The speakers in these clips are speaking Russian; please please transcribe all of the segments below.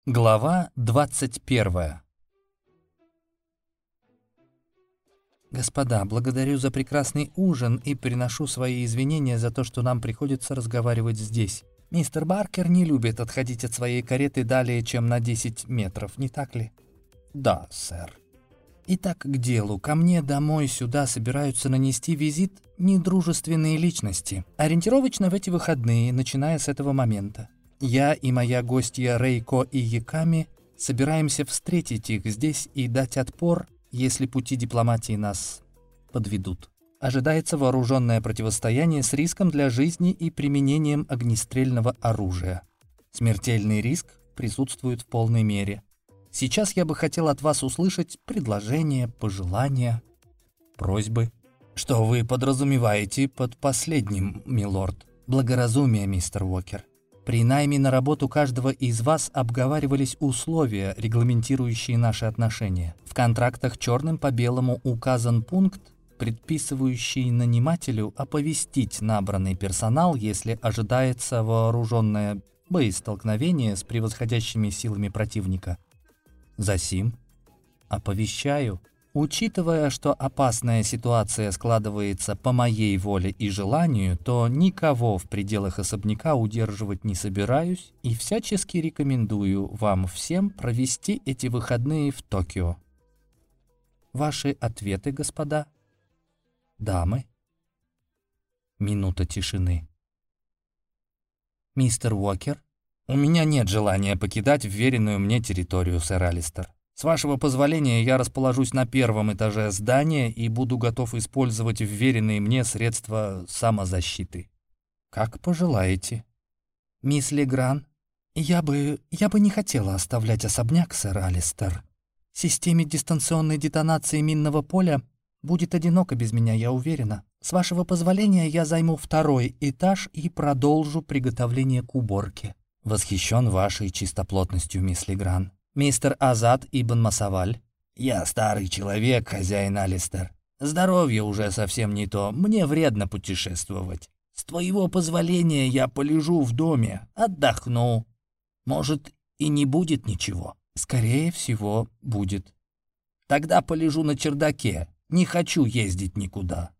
Глава 21. Господа, благодарю за прекрасный ужин и приношу свои извинения за то, что нам приходится разговаривать здесь. Мистер Баркер не любит отходить от своей кареты далее, чем на 10 метров, не так ли? Да, сэр. Итак, к делу. Ко мне домой сюда собираются нанести визит недружественные личности. Ориентировочно в эти выходные, начиная с этого момента. Я и моя гостья Рейко и Яками собираемся встретить их здесь и дать отпор, если пути дипломатии нас подведут. Ожидается вооруженное противостояние с риском для жизни и применением огнестрельного оружия. Смертельный риск присутствует в полной мере. Сейчас я бы хотел от вас услышать предложения, пожелания, просьбы. Что вы подразумеваете под последним, милорд? Благоразумие, мистер Уокер. При найме на работу каждого из вас обговаривались условия, регламентирующие наши отношения. В контрактах черным по белому указан пункт, предписывающий нанимателю оповестить набранный персонал, если ожидается вооруженное боестолкновение с превосходящими силами противника. Засим оповещаю. Учитывая, что опасная ситуация складывается по моей воле и желанию, то никого в пределах особняка удерживать не собираюсь и всячески рекомендую вам всем провести эти выходные в Токио. Ваши ответы, господа? Дамы? Минута тишины. Мистер Уокер? У меня нет желания покидать вверенную мне территорию, сэр Алистер. С вашего позволения, я расположусь на первом этаже здания и буду готов использовать вверенные мне средства самозащиты. Как пожелаете. Мисс Легран, я бы не хотела оставлять особняк, сэр Алистер. Системе дистанционной детонации минного поля будет одиноко без меня, я уверена. С вашего позволения, я займу второй этаж и продолжу приготовление к уборке. Восхищен вашей чистоплотностью, мисс Легран. Мистер Азад Ибн Масаваль. Я старый человек, хозяин Алистер. Здоровье уже совсем не то, мне вредно путешествовать. С твоего позволения я полежу в доме, отдохну. Может, и не будет ничего. Скорее всего, будет. Тогда полежу на чердаке, не хочу ездить никуда.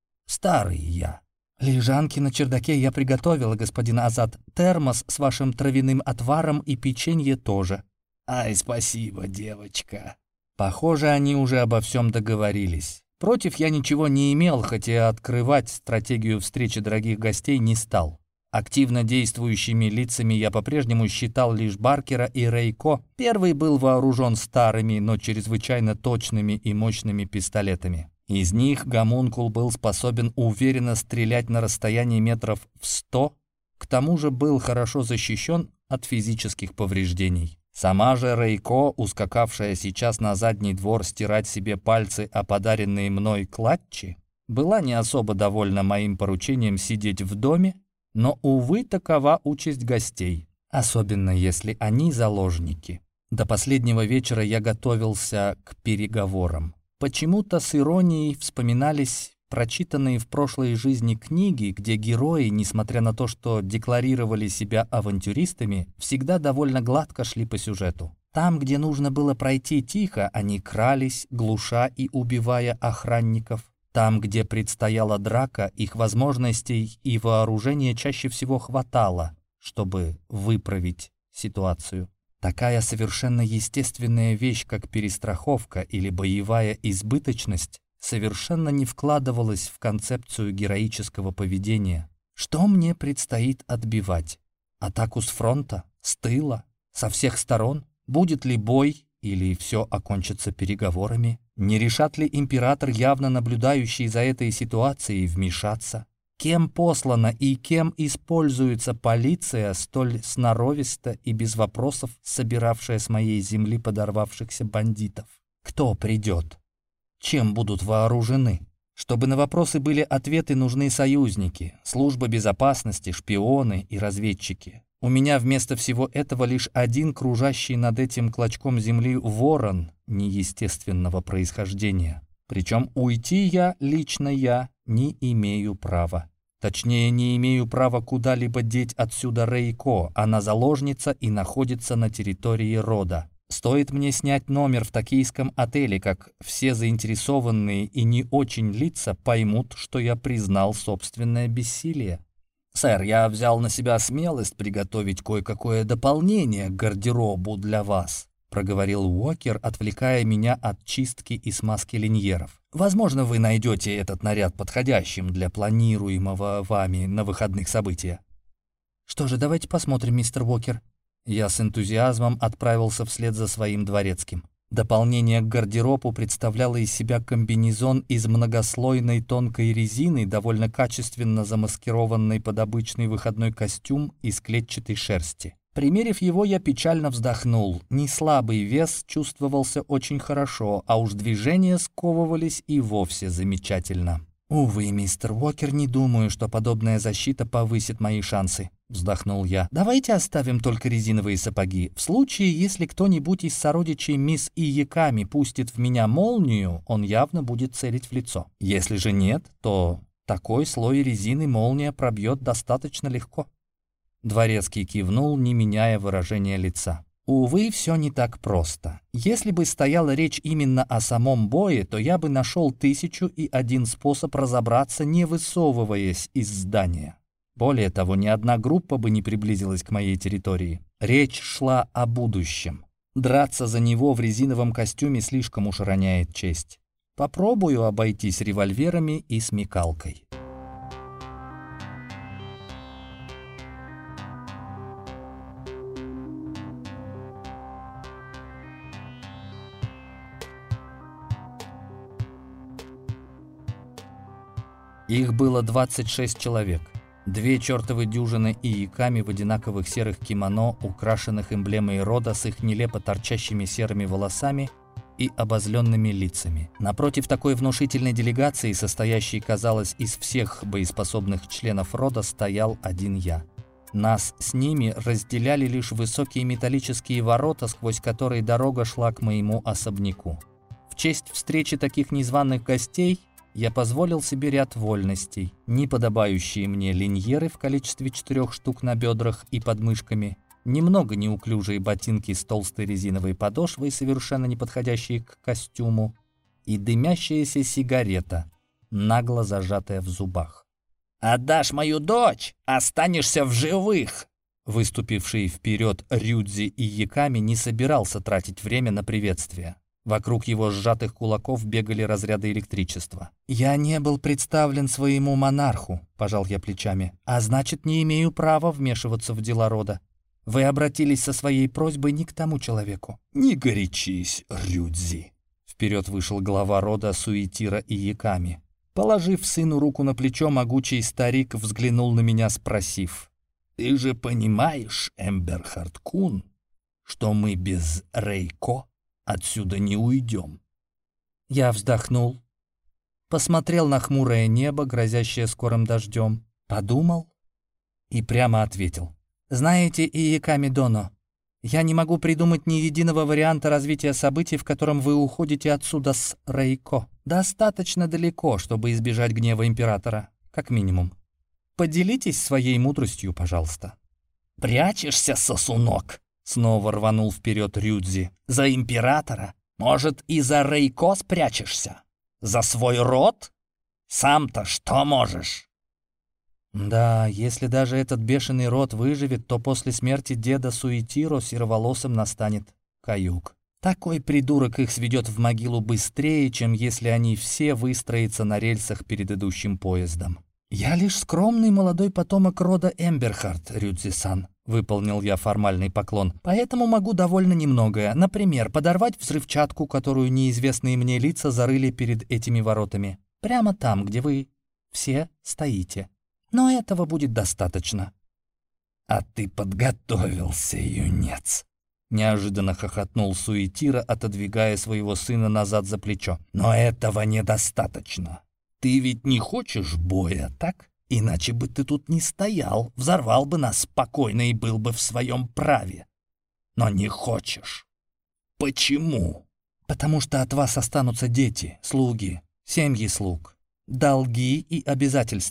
Старый я. Лежанки на чердаке я приготовила, господин Азад. Термос с вашим травяным отваром и печенье тоже. Ай, спасибо, девочка. Похоже, они уже обо всем договорились. Против я ничего не имел, хотя открывать стратегию встречи дорогих гостей не стал. Активно действующими лицами я по-прежнему считал лишь Баркера и Рейко. Первый был вооружен старыми, но чрезвычайно точными и мощными пистолетами. Из них гомункул был способен уверенно стрелять на расстоянии метров в 100, к тому же был хорошо защищен от физических повреждений. Сама же Рейко, ускакавшая сейчас на задний двор стирать себе пальцы о подаренные мной клатчи, была не особо довольна моим поручением сидеть в доме, но, увы, такова участь гостей, особенно если они заложники. До последнего вечера я готовился к переговорам. Почему-то с иронией вспоминались прочитанные в прошлой жизни книги, где герои, несмотря на то, что декларировали себя авантюристами, всегда довольно гладко шли по сюжету. Там, где нужно было пройти тихо, они крались, глуша и убивая охранников. Там, где предстояла драка, их возможностей и вооружения чаще всего хватало, чтобы выправить ситуацию. Такая совершенно естественная вещь, как перестраховка или боевая избыточность, совершенно не вкладывалась в концепцию героического поведения. Что мне предстоит отбивать? Атаку с фронта? С тыла? Со всех сторон? Будет ли бой? Или все окончится переговорами? Не решат ли император, явно наблюдающий за этой ситуацией, вмешаться? Кем послана и кем используется полиция, столь сноровисто и без вопросов собиравшая с моей земли подорвавшихся бандитов? Кто придет? Чем будут вооружены? Чтобы на вопросы были ответы, нужны союзники, служба безопасности, шпионы и разведчики. У меня вместо всего этого лишь один кружащий над этим клочком земли ворон неестественного происхождения. Причем уйти лично я, не имею права. Точнее, не имею права куда-либо деть отсюда Рейко. Она заложница и находится на территории рода. Стоит мне снять номер в токийском отеле, как все заинтересованные и не очень лица поймут, что я признал собственное бессилие. «Сэр, я взял на себя смелость приготовить кое-какое дополнение к гардеробу для вас», проговорил Уокер, отвлекая меня от чистки и смазки линьеров. «Возможно, вы найдете этот наряд подходящим для планируемого вами на выходных события». «Что же, давайте посмотрим, мистер Уокер». Я с энтузиазмом отправился вслед за своим дворецким. Дополнение к гардеробу представляло из себя комбинезон из многослойной тонкой резины, довольно качественно замаскированный под обычный выходной костюм из клетчатой шерсти. Примерив его, я печально вздохнул. Неслабый вес чувствовался очень хорошо, а уж движения сковывались и вовсе замечательно. «Увы, мистер Уокер, не думаю, что подобная защита повысит мои шансы», — вздохнул я. «Давайте оставим только резиновые сапоги. В случае, если кто-нибудь из сородичей мисс Иеками пустит в меня молнию, он явно будет целить в лицо. Если же нет, то такой слой резины молния пробьет достаточно легко». Дворецкий кивнул, не меняя выражения лица. Увы, все не так просто. Если бы стояла речь именно о самом бое, то я бы нашел 1001 способ разобраться, не высовываясь из здания. Более того, ни одна группа бы не приблизилась к моей территории. Речь шла о будущем. Драться за него в резиновом костюме слишком уж роняет честь. Попробую обойтись револьверами и смекалкой. Их было 26 человек. 2 чертовы дюжины иеками в одинаковых серых кимоно, украшенных эмблемой рода с их нелепо торчащими серыми волосами и обозленными лицами. Напротив такой внушительной делегации, состоящей, казалось, из всех боеспособных членов рода, стоял один я. Нас с ними разделяли лишь высокие металлические ворота, сквозь которые дорога шла к моему особняку. В честь встречи таких незваных гостей я позволил себе ряд вольностей, неподобающие мне линьеры в количестве 4 штук на бедрах и подмышками, немного неуклюжие ботинки с толстой резиновой подошвой, совершенно не подходящие к костюму, и дымящаяся сигарета, нагло зажатая в зубах. «Отдашь мою дочь, останешься в живых!» Выступивший вперед Рюдзи Иеками не собирался тратить время на приветствие. Вокруг его сжатых кулаков бегали разряды электричества. «Я не был представлен своему монарху», — пожал я плечами, «а значит, не имею права вмешиваться в дела рода. Вы обратились со своей просьбой не к тому человеку». «Не горячись, Рюдзи», — вперед вышел глава рода Суетира Иеками. Положив сыну руку на плечо, могучий старик взглянул на меня, спросив: «Ты же понимаешь, Эмберхард-кун, что мы без Рейко отсюда не уйдем?» Я вздохнул, посмотрел на хмурое небо, грозящее скорым дождем, подумал и прямо ответил: «Знаете, Иеками Доно, я не могу придумать ни единого варианта развития событий, в котором вы уходите отсюда с Рейко. Достаточно далеко, чтобы избежать гнева императора, как минимум. Поделитесь своей мудростью, пожалуйста». «Прячешься, сосунок?» Снова рванул вперед Рюдзи. «За императора? Может, и за Рейко спрячешься? За свой род? Сам-то что можешь?» Да, если даже этот бешеный род выживет, то после смерти деда Суетиро сероволосым настанет каюк. Такой придурок их сведет в могилу быстрее, чем если они все выстроятся на рельсах перед идущим поездом. «Я лишь скромный молодой потомок рода Эмберхард, Рюдзи-сан», — выполнил я формальный поклон. «Поэтому могу довольно немногое. Например, подорвать взрывчатку, которую неизвестные мне лица зарыли перед этими воротами. Прямо там, где вы все стоите. Но этого будет достаточно». «А ты подготовился, юнец!» Неожиданно хохотнул Суетира, отодвигая своего сына назад за плечо. «Но этого недостаточно. Ты ведь не хочешь боя, так? Иначе бы ты тут не стоял, взорвал бы нас спокойно и был бы в своем праве. Но не хочешь. Почему?» «Потому что от вас останутся дети, слуги, семьи слуг, долги и обязательства.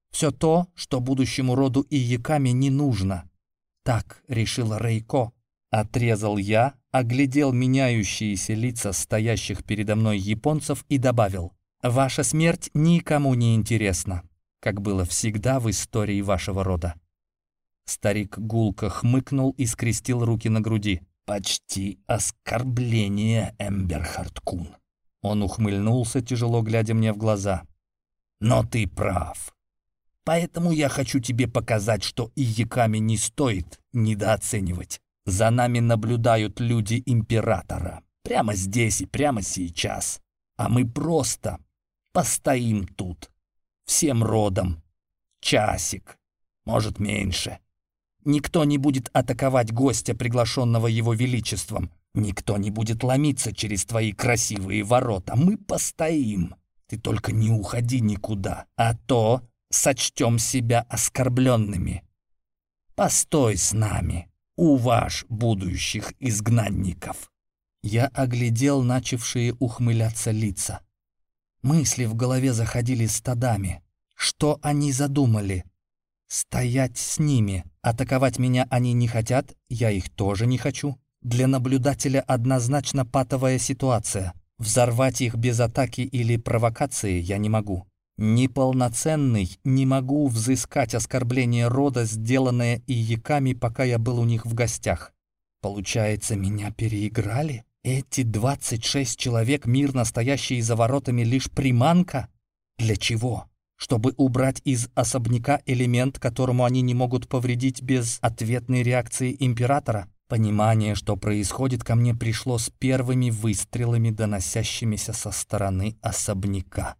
Все то, что будущему роду Ияками не нужно. Так решил Рейко. Отрезал я, оглядел меняющиеся лица стоящих передо мной японцев и добавил: «Ваша смерть никому не интересна, как было всегда в истории вашего рода». Старик гулко хмыкнул и скрестил руки на груди. «Почти оскорбление, Эмберхард-кун». Он ухмыльнулся, тяжело глядя мне в глаза. «Но ты прав. Поэтому я хочу тебе показать, что Ияками не стоит недооценивать. За нами наблюдают люди Императора. Прямо здесь и прямо сейчас. А мы просто постоим тут. Всем родом. Часик. Может, меньше. Никто не будет атаковать гостя, приглашенного его величеством. Никто не будет ломиться через твои красивые ворота. Мы постоим. Ты только не уходи никуда, а то сочтем себя оскорбленными. Постой с нами. Уваж будущих изгнанников». Я оглядел начавшие ухмыляться лица. Мысли в голове заходили стадами. Что они задумали? Стоять с ними. Атаковать меня они не хотят, я их тоже не хочу. Для наблюдателя однозначно патовая ситуация. Взорвать их без атаки или провокации я не могу. Неполноценный не могу взыскать оскорбление рода, сделанное Ияками, пока я был у них в гостях. Получается, меня переиграли? Эти 26 человек, мирно стоящие за воротами, лишь приманка? Для чего? Чтобы убрать из особняка элемент, которому они не могут повредить без ответной реакции императора? Понимание, что происходит, ко мне пришло с первыми выстрелами, доносящимися со стороны особняка.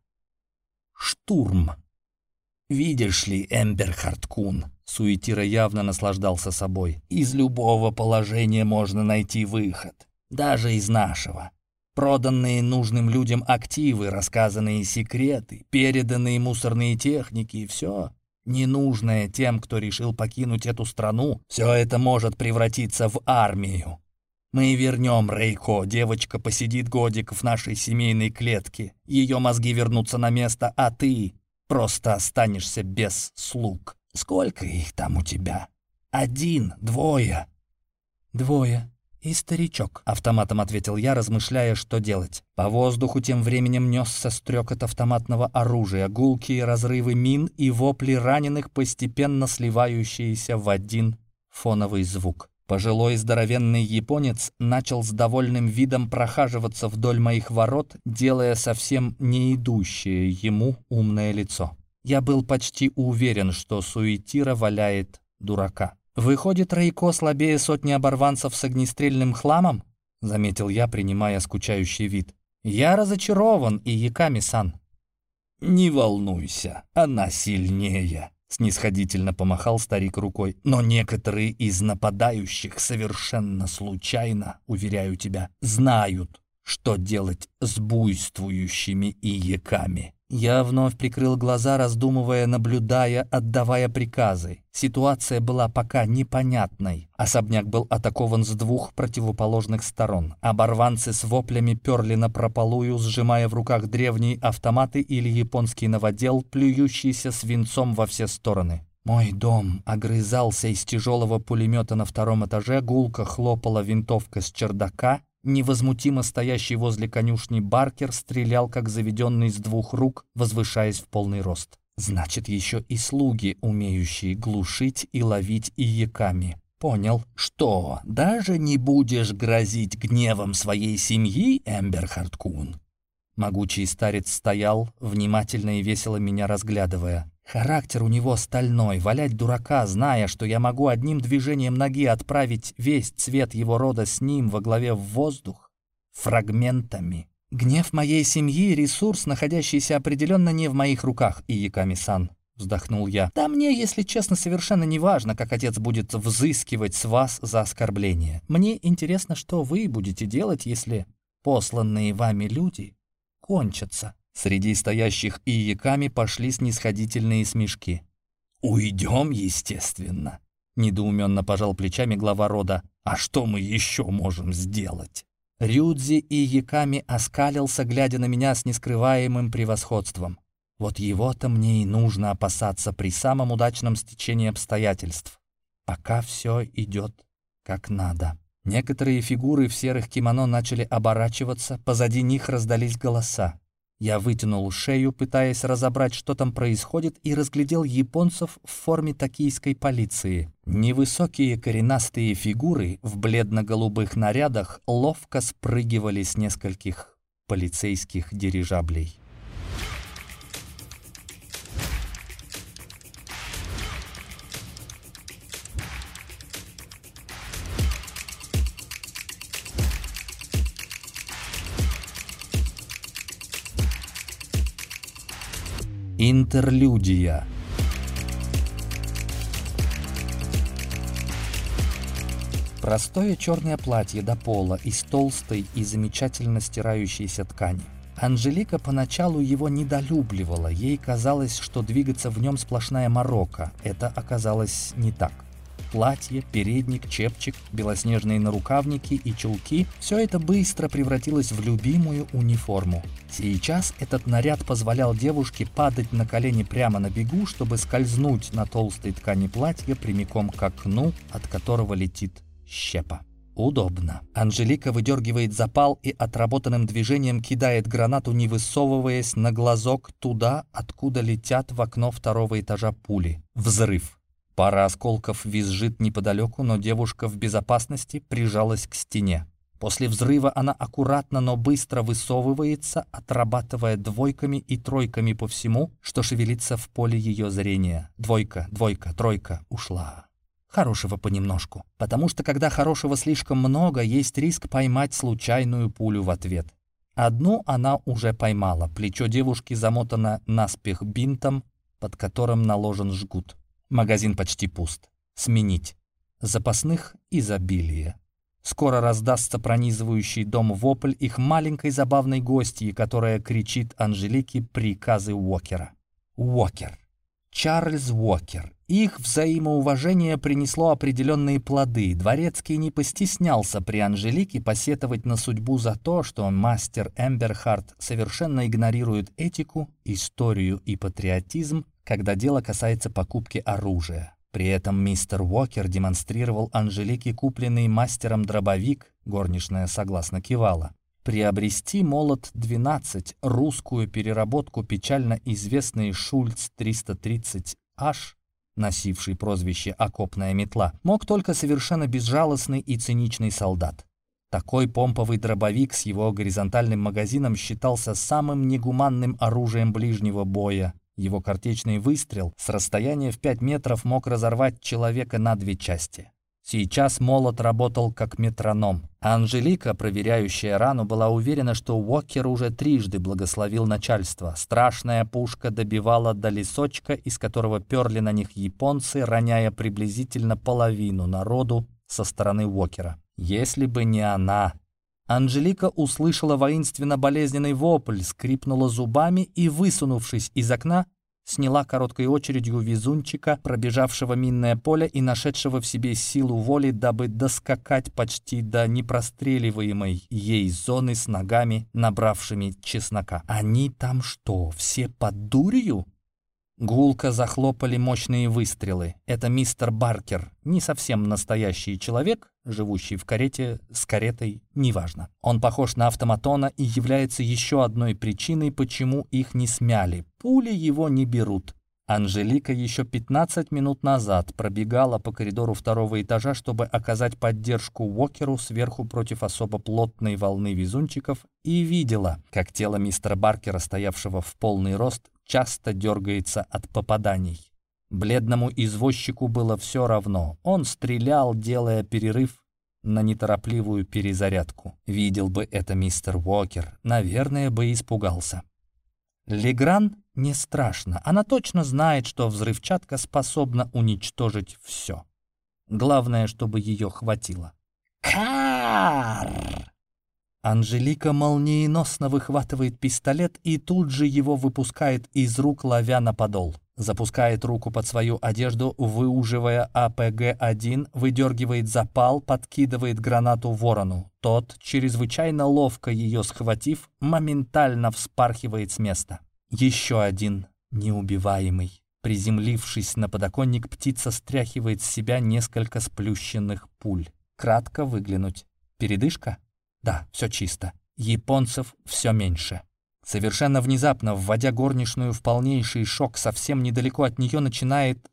Штурм. «Видишь ли, Эмберхард-кун», Суетира явно наслаждался собой, «из любого положения можно найти выход, даже из нашего. Проданные нужным людям активы, рассказанные секреты, переданные мусорные техники и все, ненужное тем, кто решил покинуть эту страну, все это может превратиться в армию. Мы вернем Рейко, девочка посидит годик в нашей семейной клетке, ее мозги вернутся на место, а ты просто останешься без слуг. Сколько их там у тебя? 1, 2? 2. И старичок, автоматом ответил я, размышляя, что делать. По воздуху тем временем несся стрекот автоматного оружия, гулкие разрывы мин и вопли раненых, постепенно сливающиеся в один фоновый звук. Пожилой здоровенный японец начал с довольным видом прохаживаться вдоль моих ворот, делая совсем не идущее ему умное лицо. Я был почти уверен, что Суетира валяет дурака. «Выходит, Рейко слабее сотни оборванцев с огнестрельным хламом?» — заметил я, принимая скучающий вид. «Я разочарован, Ияками-сан». «Не волнуйся, она сильнее», — снисходительно помахал старик рукой. «Но некоторые из нападающих совершенно случайно, уверяю тебя, знают, что делать с буйствующими Ияками». Я вновь прикрыл глаза, раздумывая, наблюдая, отдавая приказы. Ситуация была пока непонятной. Особняк был атакован с 2 противоположных сторон. Оборванцы с воплями перли напропалую, сжимая в руках древние автоматы или японский новодел, плюющийся свинцом во все стороны. Мой дом огрызался из тяжелого пулемета на 2 этаже, гулко хлопала винтовка с чердака. Невозмутимо стоящий возле конюшни Баркер стрелял, как заведенный с 2 рук, возвышаясь в полный рост. Значит, еще и слуги, умеющие глушить и ловить Ияками. Понял. Что, даже не будешь грозить гневом своей семьи, Эмберхард-кун? Могучий старец стоял, внимательно и весело меня разглядывая. Характер у него стальной, валять дурака, зная, что я могу одним движением ноги отправить весь цвет его рода с ним во главе в воздух, фрагментами. Гнев моей семьи — ресурс, находящийся определенно не в моих руках, Ияками-сан, вздохнул я. Да мне, если честно, совершенно не важно, как отец будет взыскивать с вас за оскорбление. Мне интересно, что вы будете делать, если посланные вами люди кончатся. Среди стоящих Ияками пошли снисходительные смешки. «Уйдем, естественно», — недоуменно пожал плечами глава рода. «А что мы еще можем сделать?» Рюдзи Ияками оскалился, глядя на меня с нескрываемым превосходством. Вот его-то мне и нужно опасаться при самом удачном стечении обстоятельств. Пока все идет как надо. Некоторые фигуры в серых кимоно начали оборачиваться, позади них раздались голоса. Я вытянул шею, пытаясь разобрать, что там происходит, и разглядел японцев в форме токийской полиции. Невысокие коренастые фигуры в бледно-голубых нарядах ловко спрыгивали с нескольких полицейских дирижаблей. Интерлюдия. Простое черное платье до пола из толстой и замечательно стирающейся ткани. Анжелика поначалу его недолюбливала, ей казалось, что двигаться в нем сплошная морока. Это оказалось не так. Платье, передник, чепчик, белоснежные нарукавники и чулки – все это быстро превратилось в любимую униформу. Сейчас этот наряд позволял девушке падать на колени прямо на бегу, чтобы скользнуть на толстой ткани платья прямиком к окну, от которого летит щепа. Удобно. Анжелика выдергивает запал и отработанным движением кидает гранату, не высовываясь на глазок туда, откуда летят в окно второго этажа пули. Взрыв. Пара осколков визжит неподалеку, но девушка в безопасности прижалась к стене. После взрыва она аккуратно, но быстро высовывается, отрабатывая двойками и тройками по всему, что шевелится в поле ее зрения. Двойка, двойка, тройка, ушла. Хорошего понемножку, потому что когда хорошего слишком много, есть риск поймать случайную пулю в ответ. Одну она уже поймала, плечо девушки замотано наспех бинтом, под которым наложен жгут. Магазин почти пуст. Сменить. Запасных изобилие. Скоро раздастся пронизывающий дом вопль их маленькой забавной гостьи, которая кричит Анжелике приказы Уокера. Уокер. Чарльз Уокер. Их взаимоуважение принесло определенные плоды. Дворецкий не постеснялся при Анжелике посетовать на судьбу за то, что мастер Эмберхарт совершенно игнорирует этику, историю и патриотизм, когда дело касается покупки оружия. При этом мистер Уокер демонстрировал Анжелике купленный мастером дробовик, горничная согласно кивала. Приобрести молот-12, русскую переработку печально известный Шульц 330H, носивший прозвище «Окопная метла», мог только совершенно безжалостный и циничный солдат. Такой помповый дробовик с его горизонтальным магазином считался самым негуманным оружием ближнего боя. Его картечный выстрел с расстояния в 5 метров мог разорвать человека на 2 части. Сейчас молот работал как метроном. Анжелика, проверяющая рану, была уверена, что Уокер уже трижды благословил начальство. Страшная пушка добивала до лесочка, из которого перли на них японцы, роняя приблизительно половину народу со стороны Уокера. Если бы не она... Анжелика услышала воинственно-болезненный вопль, скрипнула зубами и, высунувшись из окна, сняла короткой очередью везунчика, пробежавшего минное поле и нашедшего в себе силу воли, дабы доскакать почти до непростреливаемой ей зоны с ногами, набравшими чеснока. Они там что, все под дурью? Гулко захлопали мощные выстрелы. Это мистер Баркер, не совсем настоящий человек, живущий в карете с каретой, неважно. Он похож на автоматона и является еще одной причиной, почему их не смяли. Пули его не берут. Анжелика еще 15 минут назад пробегала по коридору второго этажа, чтобы оказать поддержку Уокеру сверху против особо плотной волны везунчиков, и видела, как тело мистера Баркера, стоявшего в полный рост, часто дергается от попаданий. Бледному извозчику было все равно. Он стрелял, делая перерыв на неторопливую перезарядку. Видел бы это мистер Уокер, наверное, бы испугался. Легран не страшно. Она точно знает, что взрывчатка способна уничтожить все. Главное, чтобы ее хватило. Кар! Анжелика молниеносно выхватывает пистолет и тут же его выпускает из рук, ловя на подол. Запускает руку под свою одежду, выуживая АПГ-1, выдергивает запал, подкидывает гранату ворону. Тот, чрезвычайно ловко ее схватив, моментально вспархивает с места. Еще один неубиваемый. Приземлившись на подоконник, птица стряхивает с себя несколько сплющенных пуль. Кратко выглянуть. Передышка? Да, все чисто. Японцев все меньше. Совершенно внезапно, вводя горничную в полнейший шок, совсем недалеко от нее начинает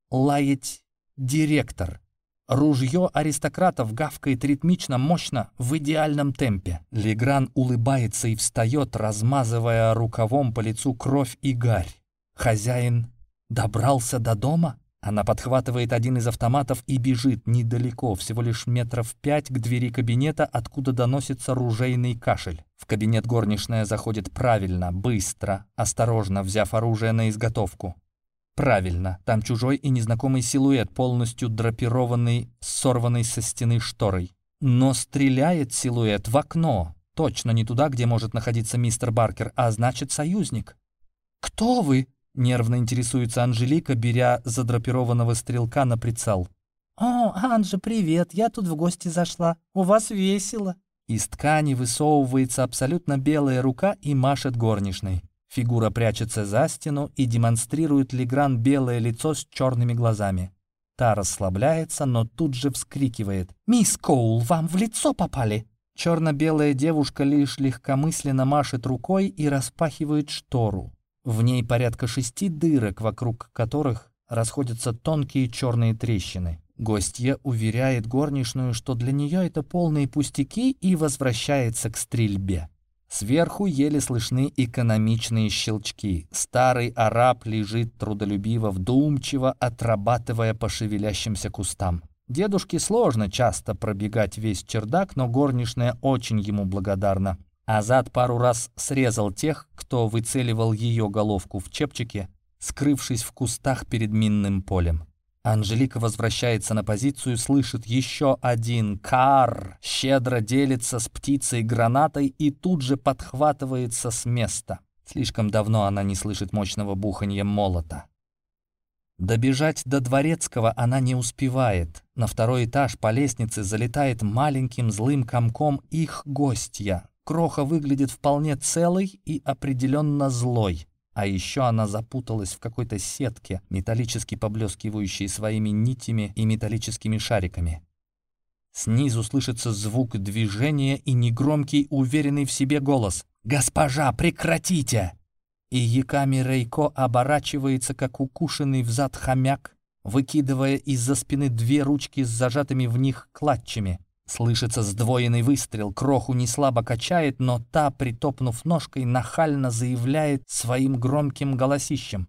лаять директор. Ружье аристократов гавкает ритмично, мощно, в идеальном темпе. Легран улыбается и встает, размазывая рукавом по лицу кровь и гарь. Хозяин добрался до дома? Она подхватывает один из автоматов и бежит недалеко, всего лишь метров 5 к двери кабинета, откуда доносится ружейный кашель. В кабинет горничная заходит правильно, быстро, осторожно, взяв оружие на изготовку. Правильно, там чужой и незнакомый силуэт, полностью драпированный, сорванный со стены шторой. Но стреляет силуэт в окно. Точно не туда, где может находиться мистер Баркер, а значит союзник. «Кто вы?» — нервно интересуется Анжелика, беря задрапированного стрелка на прицел. «О, Анжи, привет, я тут в гости зашла. У вас весело». Из ткани высовывается абсолютно белая рука и машет горничной. Фигура прячется за стену и демонстрирует Легран белое лицо с черными глазами. Та расслабляется, но тут же вскрикивает. «Мисс Коул, вам в лицо попали!» Черно-белая девушка лишь легкомысленно машет рукой и распахивает штору. В ней порядка 6 дырок, вокруг которых расходятся тонкие черные трещины. Гостья уверяет горничную, что для нее это полные пустяки, и возвращается к стрельбе. Сверху еле слышны экономичные щелчки. Старый араб лежит трудолюбиво, вдумчиво, отрабатывая по шевелящимся кустам. Дедушке сложно часто пробегать весь чердак, но горничная очень ему благодарна. Азат пару раз срезал тех, кто выцеливал ее головку в чепчике, скрывшись в кустах перед минным полем. Анжелика возвращается на позицию, слышит еще один «Кар», щедро делится с птицей гранатой и тут же подхватывается с места. Слишком давно она не слышит мощного буханья молота. Добежать до Дворецкого она не успевает. На второй этаж по лестнице залетает маленьким злым комком их гостья. Кроха выглядит вполне целой и определенно злой. А еще она запуталась в какой-то сетке, металлически поблескивающей своими нитями и металлическими шариками. Снизу слышится звук движения и негромкий, уверенный в себе голос. «Госпожа, прекратите!» И Яками Рейко оборачивается, как укушенный взад хомяк, выкидывая из-за спины 2 ручки с зажатыми в них клатчами. Слышится сдвоенный выстрел, Кроху неслабо качает, но та, притопнув ножкой, нахально заявляет своим громким голосищем: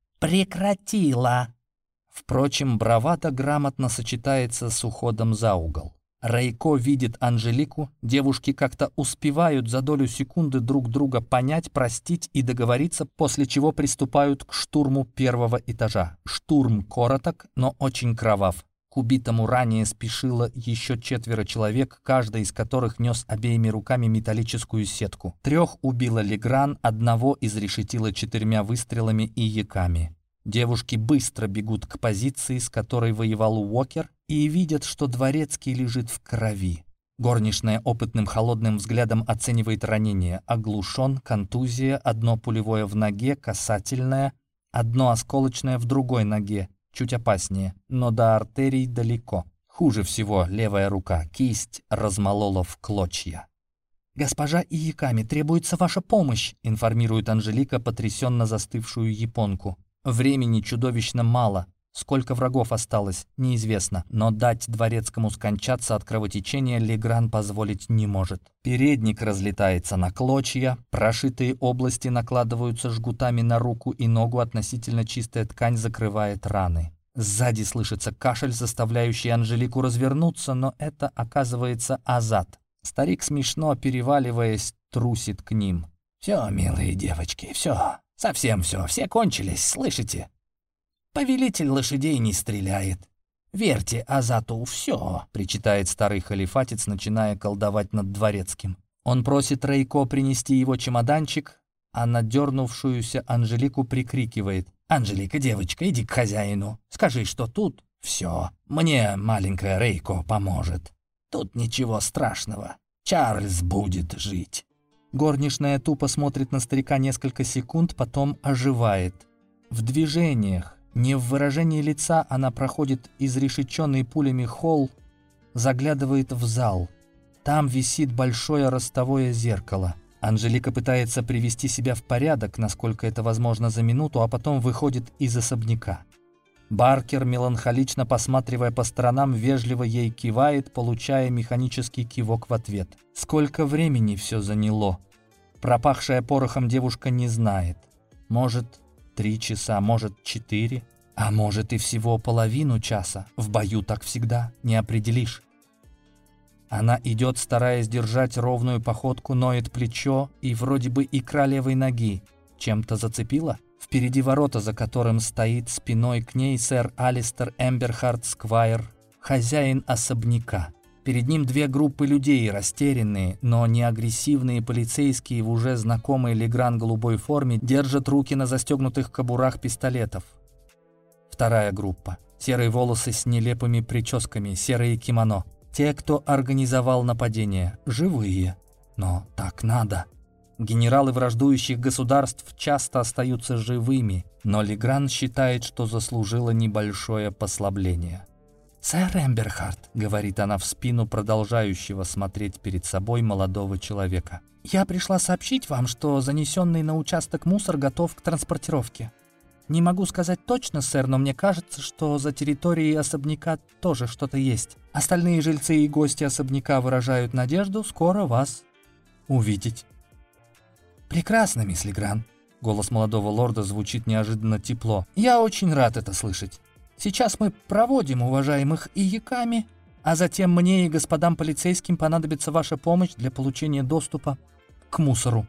«Прекратила!» Впрочем, бравада грамотно сочетается с уходом за угол. Рейко видит Анжелику, девушки как-то успевают за долю секунды друг друга понять, простить и договориться, после чего приступают к штурму 1-го этажа. Штурм короток, но очень кровав. К убитому ранее спешило еще 4 человек, каждый из которых нес обеими руками металлическую сетку. 3 убила Легран, 1 изрешетила 4 выстрелами и Яками. Девушки быстро бегут к позиции, с которой воевал Уокер, и видят, что Дворецкий лежит в крови. Горничная опытным холодным взглядом оценивает ранение. Оглушен, контузия, 1 пулевое в ноге, касательное, 1 осколочное в другой ноге. Чуть опаснее, но до артерий далеко. Хуже всего левая рука, кисть размолола в клочья. «Госпожа Ияками, требуется ваша помощь», — информирует Анжелика потрясенно застывшую японку. Времени чудовищно мало. Сколько врагов осталось, неизвестно, но дать Дворецкому скончаться от кровотечения Легран позволить не может. Передник разлетается на клочья, прошитые области накладываются жгутами на руку и ногу, относительно чистая ткань закрывает раны. Сзади слышится кашель, заставляющий Анжелику развернуться, но это, оказывается, Азат. Старик, смешно переваливаясь, трусит к ним. «Все, милые девочки, все, совсем все кончились, слышите? Повелитель лошадей не стреляет. Верьте Азату, все», — причитает старый халифатец, начиная колдовать над Дворецким. Он просит Рейко принести его чемоданчик, а на дернувшуюся Анжелику прикрикивает: «Анжелика, девочка, иди к хозяину. Скажи, что тут все. Мне маленькая Рейко поможет. Тут ничего страшного. Чарльз будет жить». Горничная тупо смотрит на старика несколько секунд, потом оживает. В движениях, не в выражении лица, она проходит изрешеченный пулями холл, заглядывает в зал. Там висит большое ростовое зеркало. Анжелика пытается привести себя в порядок, насколько это возможно за минуту, а потом выходит из особняка. Баркер, меланхолично посматривая по сторонам, вежливо ей кивает, получая механический кивок в ответ. Сколько времени все заняло? Пропахшая порохом девушка не знает. Может, 3 часа, может, 4, а может и всего половину часа. В бою так всегда, не определишь. Она идет, стараясь держать ровную походку, ноет плечо и вроде бы икра левой ноги. Чем-то зацепила? Впереди ворота, за которым стоит спиной к ней сэр Алистер Эмберхарт Сквайр, хозяин особняка. Перед ним 2 группы людей, растерянные, но не агрессивные полицейские в уже знакомой Легран голубой форме, держат руки на застегнутых кобурах пистолетов. Вторая группа. Серые волосы с нелепыми прическами, серые кимоно. Те, кто организовал нападение, живые. Но так надо. Генералы враждующих государств часто остаются живыми, но Легран считает, что заслужила небольшое послабление. «Сэр Эмберхарт», — говорит она в спину продолжающего смотреть перед собой молодого человека, «я пришла сообщить вам, что занесенный на участок мусор готов к транспортировке. Не могу сказать точно, сэр, но мне кажется, что за территорией особняка тоже что-то есть. Остальные жильцы и гости особняка выражают надежду скоро вас увидеть». «Прекрасно, мисс Легран». Голос молодого лорда звучит неожиданно тепло. «Я очень рад это слышать. Сейчас мы проводим уважаемых ияками, а затем мне и господам полицейским понадобится ваша помощь для получения доступа к мусору.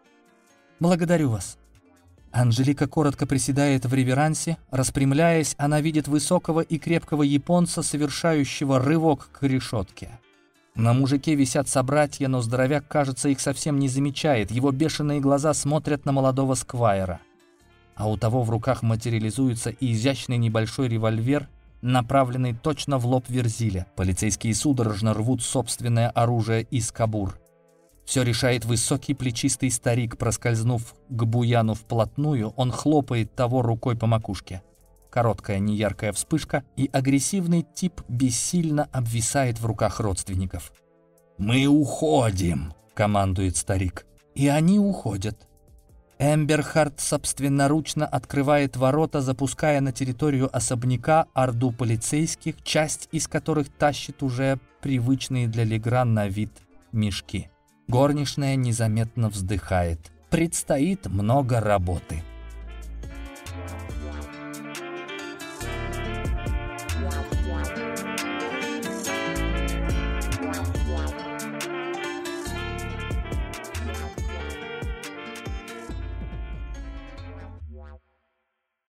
Благодарю вас». Анжелика коротко приседает в реверансе. Распрямляясь, она видит высокого и крепкого японца, совершающего рывок к решетке. На мужике висят собратья, но здоровяк, кажется, их совсем не замечает. Его бешеные глаза смотрят на молодого сквайра. А у того в руках материализуется и изящный небольшой револьвер, направленный точно в лоб Верзиля. Полицейские судорожно рвут собственное оружие из кобур. Все решает высокий плечистый старик. Проскользнув к буяну вплотную, он хлопает того рукой по макушке. Короткая неяркая вспышка, и агрессивный тип бессильно обвисает в руках родственников. «Мы уходим!» — командует старик. И они уходят. Эмберхарт собственноручно открывает ворота, запуская на территорию особняка орду полицейских, часть из которых тащит уже привычные для Легран на вид мешки. Горничная незаметно вздыхает. Предстоит много работы.